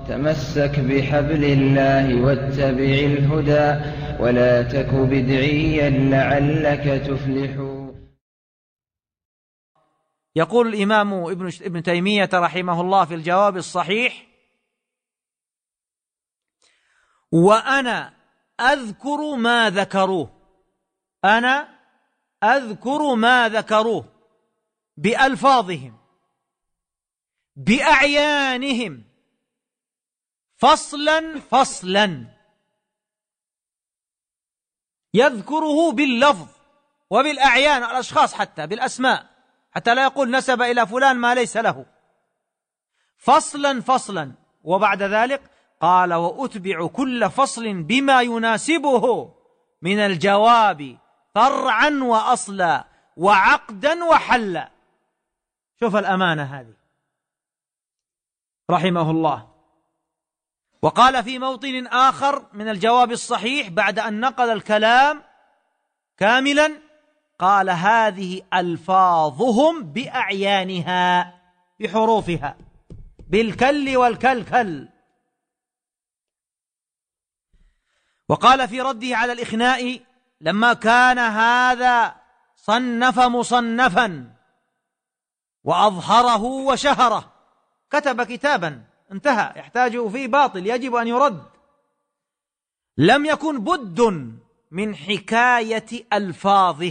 تمسك بحبل الله واتبع الهدى ولا تك بدعيا لعلك تفلح. يقول الإمام ابن تيمية رحمه الله في الجواب الصحيح: وأنا أذكر ما ذكروه، أنا أذكر ما ذكروه بألفاظهم بأعيانهم فصلا فصلا، يذكره باللفظ وبالأعيان، الأشخاص حتى بالأسماء، حتى لا يقول نسب إلى فلان ما ليس له، فصلا فصلا. وبعد ذلك قال: وأتبع كل فصل بما يناسبه من الجواب فرعا وأصلا وعقدا وحلا. شوف الأمانة هذه رحمه الله. وقال في موطن آخر من الجواب الصحيح بعد أن نقل الكلام كاملا، قال: هذه ألفاظهم بأعيانها، بحروفها، بالكل والكلكل. وقال في رده على الإخناء: لما كان هذا صنف مصنفا وأظهره وشهره، كتب كتابا انتهى، يحتاج فيه باطل يجب أن يرد، لم يكن بد من حكاية ألفاظه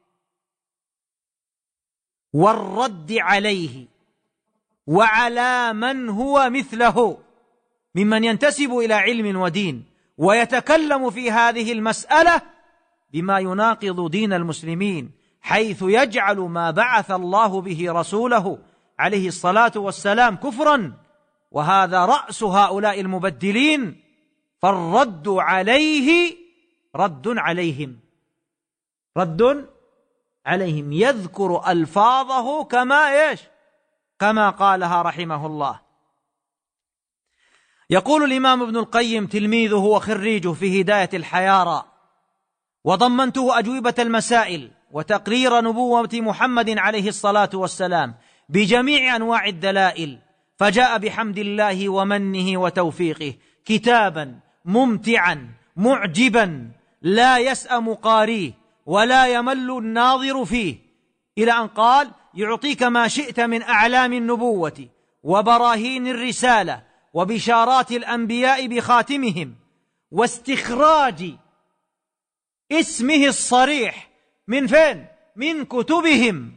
والرد عليه وعلى من هو مثله ممن ينتسب إلى علم ودين ويتكلم في هذه المسألة بما يناقض دين المسلمين، حيث يجعل ما بعث الله به رسوله عليه الصلاة والسلام كفرا، وهذا رأس هؤلاء المبدلين. فالرد عليه رد عليهم، رد عليهم، يذكر ألفاظه كما قالها رحمه الله. يقول الإمام ابن القيم تلميذه وخريجه في هداية الحيارى: وضمنته أجوبة المسائل وتقرير نبوة محمد عليه الصلاة والسلام بجميع أنواع الدلائل، فجاء بحمد الله ومنه وتوفيقه كتابا ممتعا معجبا لا يسأم قاريه ولا يمل الناظر فيه، إلى أن قال: يعطيك ما شئت من أعلام النبوة وبراهين الرسالة وبشارات الأنبياء بخاتمهم، واستخراج اسمه الصريح من فين؟ من كتبهم،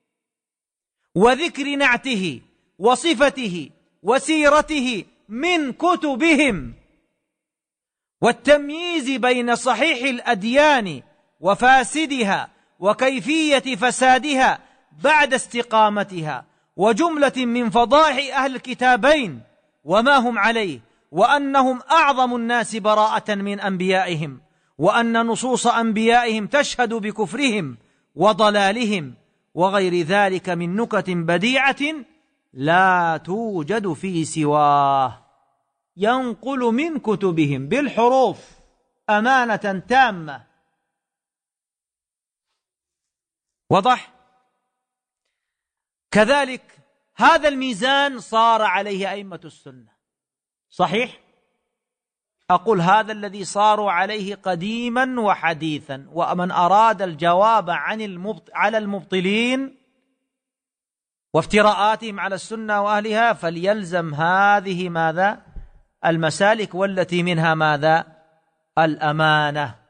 وذكر نعته وصفته وسيرته من كتبهم، والتمييز بين صحيح الأديان وفاسدها وكيفية فسادها بعد استقامتها، وجملة من فضائح أهل الكتابين وما هم عليه، وأنهم أعظم الناس براءة من أنبيائهم، وأن نصوص أنبيائهم تشهد بكفرهم وضلالهم، وغير ذلك من نكت بديعة لا توجد في سواه. ينقل من كتبهم بالحروف أمانة تامة. وضح؟ كذلك هذا الميزان صار عليه أئمة السنة، صحيح؟ أقول هذا الذي صاروا عليه قديما وحديثا، ومن أراد الجواب على المبطلين وافتراءاتهم على السنة وأهلها فليلزم هذه ماذا؟ المسالك، والتي منها ماذا؟ الأمانة.